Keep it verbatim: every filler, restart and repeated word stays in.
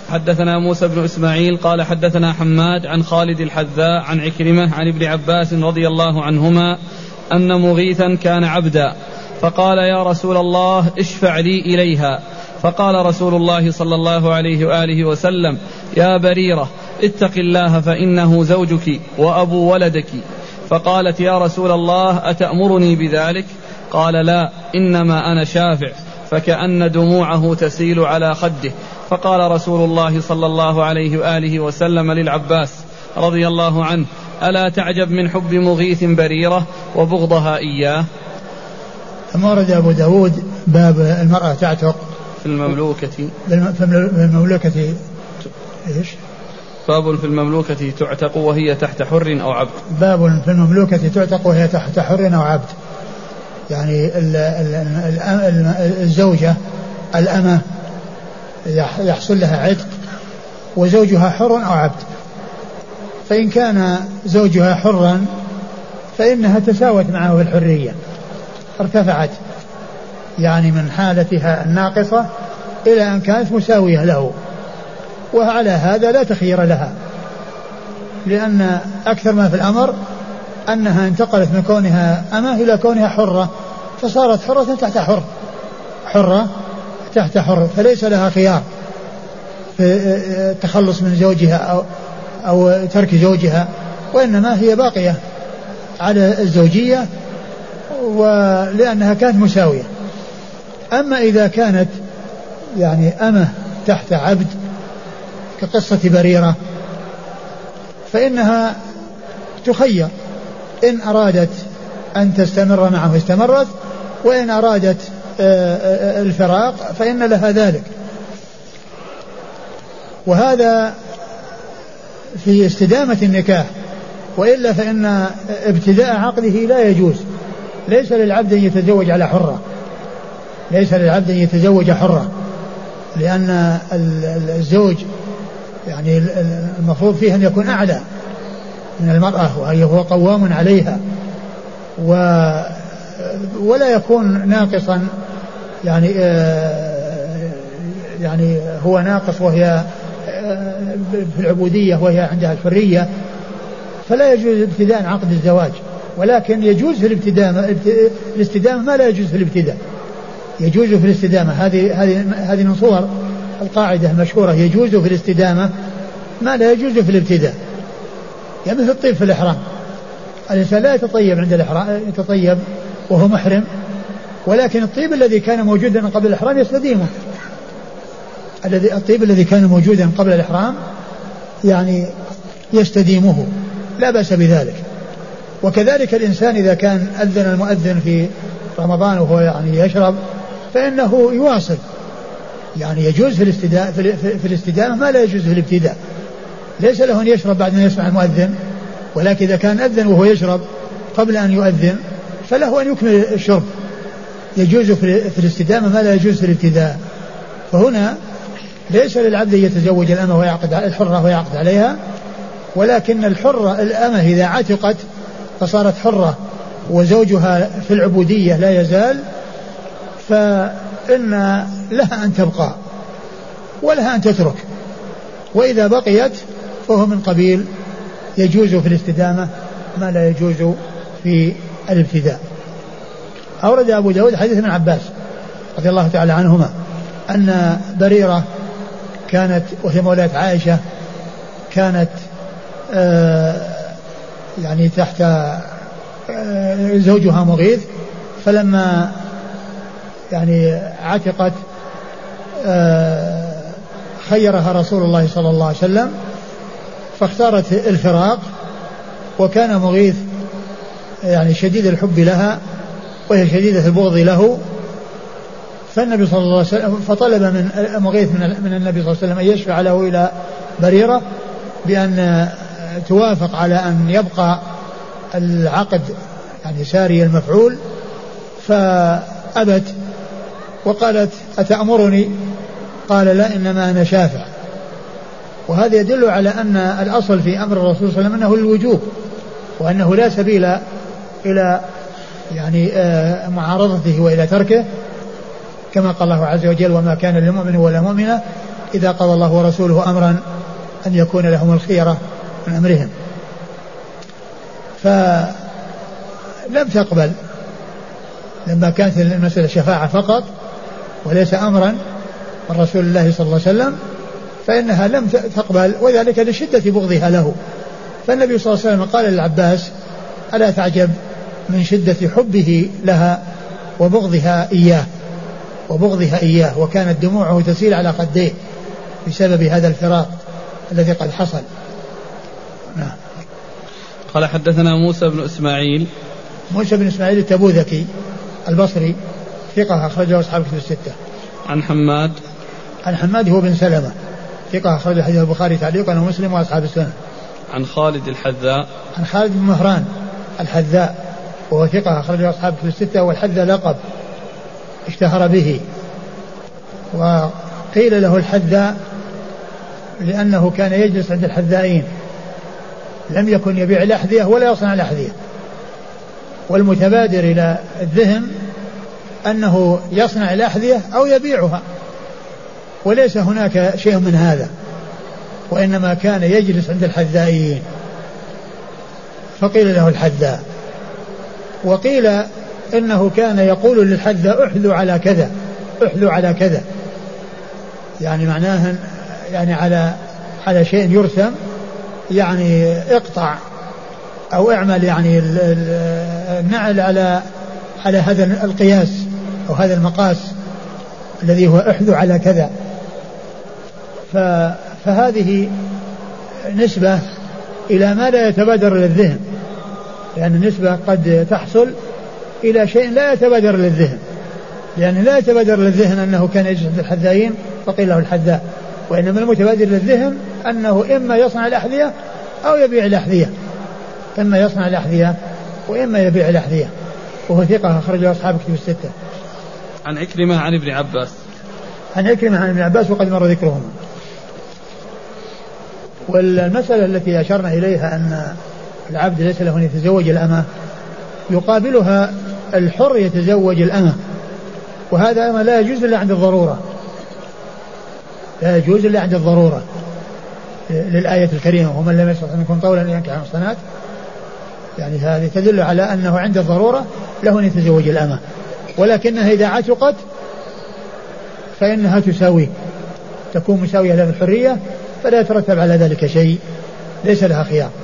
حدثنا موسى بن إسماعيل قال حدثنا حماد عن خالد الحذاء عن عكرمة عن ابن عباس رضي الله عنهما أن مغيثا كان عبدا فقال يا رسول الله اشفع لي إليها، فقال رسول الله صلى الله عليه وآله وسلم يا بريرة اتق الله فإنه زوجك وأبو ولدك. فقالت يا رسول الله أتأمرني بذلك؟ قال لا إنما أنا شافع، فكأن دموعه تسيل على خده. فقال رسول الله صلى الله عليه وآله وسلم للعباس رضي الله عنه ألا تعجب من حب مغيث بريرة وبغضها إياه؟ ثم ورد أبو داود باب المرأة تعتق في المملوكة في المملوكة إيش؟ باب في المملوكة تعتق وهي تحت حر أو عبد. باب في المملوكة تعتق وهي تحت حر أو عبد، يعني الزوجة الأمة يحصل لها عتق وزوجها حر أو عبد، فإن كان زوجها حرا فإنها تساوت معه في الحرية، ارتفعت يعني من حالتها الناقصة إلى أن كانت مساوية له، وعلى هذا لا تخير لها، لأن أكثر ما في الأمر أنها انتقلت من كونها أمة إلى كونها حرة، فصارت حرة تحت حر حرة تحت حر، فليس لها خيار في التخلص من زوجها أو, أو ترك زوجها، وإنما هي باقية على الزوجية ولأنها كانت مساوية. أما إذا كانت يعني أمة تحت عبد كقصة بريرة فإنها تخير، إن أرادت أن تستمر معه استمرت، وإن أرادت الفراق فإن لها ذلك. وهذا في استدامة النكاح، وإلا فإن ابتداء عقده لا يجوز. ليس للعبد أن يتزوج على حرة، ليس للعبد أن يتزوج حرة، لأن الزوج يعني المفروض فيه أن يكون أعلى من المرأة وهو قوام عليها، و ولا يكون ناقصا، يعني يعني هو ناقص وهي في العبودية وهي عندها الحرية، فلا يجوز ابتداء عقد الزواج. ولكن يجوز في الابتداء الاستدامة ما لا يجوز في الابتداء، يجوز في الاستدامة. هذه هذه هذه من صور القاعدة المشهورة، يجوز في الاستدامة ما لا يجوز في الابتداء. يعني مثل الطيب في الإحرام، الإنسان لا يتطيب عند الإحرام، يتطيب وهو محرم، ولكن الطيب الذي كان موجودا قبل الإحرام يستديمه. الذي الطيب الذي كان موجودا قبل الإحرام يعني يستديمه، لا بأس بذلك. وكذلك الإنسان إذا كان أذن المؤذن في رمضان وهو يعني يشرب فإنه يواصل، يعني يجوز في الاستدامة في الاستدامة ما لا يجوز في الابتداء. ليس له أن يشرب بعد أن يسمع المؤذن، ولكن إذا كان أذن وهو يشرب قبل أن يؤذن فله أن يكمل الشرب. يجوز في الاستدامة ما لا يجوز في الابتداء. فهنا ليس للعبد يتزوج الأمة ويعقد الحرة ويعقد عليها، ولكن الحرة الأمة إذا عتقت فصارت حرة وزوجها في العبودية لا يزال، فإن لها أن تبقى ولها أن تترك، وإذا بقيت فهو من قبيل يجوز في الاستدامة ما لا يجوز في الابتداء. أورد أبو داود حديث ابن عباس رضي الله تعالى عنهما أن بريرة كانت وهي مولاة عائشة كانت آه يعني تحت آه زوجها مغيث، فلما يعني عتقت آه خيرها رسول الله صلى الله عليه وسلم فاختارت الفراق، وكان مغيث يعني شديد الحب لها وهي شديدة البغض له، فالنبي صلى الله عليه وسلم فطلب من مغيث من النبي صلى الله عليه وسلم أن يشفع له إلى بريرة بأن توافق على أن يبقى العقد يعني ساري المفعول، فأبت وقالت أتأمرني؟ قال لا إنما أنا شافع. وهذا يدل على أن الأصل في أمر الرسول صلى الله عليه وسلم أنه الوجوب، وأنه لا سبيل إلى يعني معارضته وإلى تركه، كما قال الله عز وجل وما كان للمؤمن ولا مؤمنة إذا قضى الله ورسوله أمرا أن يكون لهم الخيرة من أمرهم. فلم تقبل لما كانت المسألة شفاعة فقط وليس أمرا من رسول الله صلى الله عليه وسلم، فإنها لم تقبل، وذلك لشدة بغضها له. فالنبي صلى الله عليه وسلم قال للعباس: ألا تعجب من شدة حبه لها وبغضها إياه وبغضها إياه وكانت دموعه تسيل على خديه بسبب هذا الفراق الذي قد حصل. نعم. قال حدثنا موسى بن إسماعيل موسى بن إسماعيل التبوذكي البصري ثقة أخرجه أصحاب الكتب الستة. عن حماد عن حماد هو بن سلمة ثقة أخرج حديث البخاري تعليقا ومسلم وأصحاب السنن. عن خالد الحذاء عن خالد بن مهران الحذاء وهو ثقة أخرجه أصحاب الكتب الستة، والحذاء لقب اشتهر به، وقيل له الحذاء لأنه كان يجلس عند الحذائين، لم يكن يبيع الأحذية ولا يصنع الأحذية. والمتبادر إلى الذهن أنه يصنع الأحذية أو يبيعها، وليس هناك شيء من هذا، وإنما كان يجلس عند الحذائين فقيل له الحذاء. وقيل إنه كان يقول للحذاء: احذو على كذا احذو على كذا، يعني معناه يعني على على شيء يرسم، يعني اقطع أو اعمل يعني النعل على على هذا القياس أو هذا المقاس الذي هو احذو على كذا. فهذه نسبة إلى ما لا يتبادر للذهن، لأن النسبة قد تحصل إلى شيء لا يتبادر للذهن، لأن لا يتبادر للذهن أنه كان يجلس عند الحذائين فقيل له الحذاء، وإنما المتبادر للذهن أنه إما يصنع الأحذية أو يبيع الأحذية، إما يصنع الأحذية وإما يبيع الأحذية، وهو ثقة أخرجه أصحاب الكتب الستة. عن عكرمة عن ابن عباس عن عكرمة عن ابن عباس وقد مر ذكرهما. والمسألة التي أشرنا إليها أن العبد ليس له أن يتزوج الأمة، يقابلها الحر يتزوج الأمة، وهذا أمة لا يجوز إلا عند الضرورة، لا يجوز إلا عند الضرورة للآية الكريمة: ومن لم يستطع منكم طولا أن ينكح المحصنات، يعني هذه تدل على أنه عند الضرورة له أن يتزوج الأمة، ولكنها إذا عتقت فإنها تساوي، تكون مساوية له الحرية، فلا يترتب على ذلك شيء، ليس لها خيار.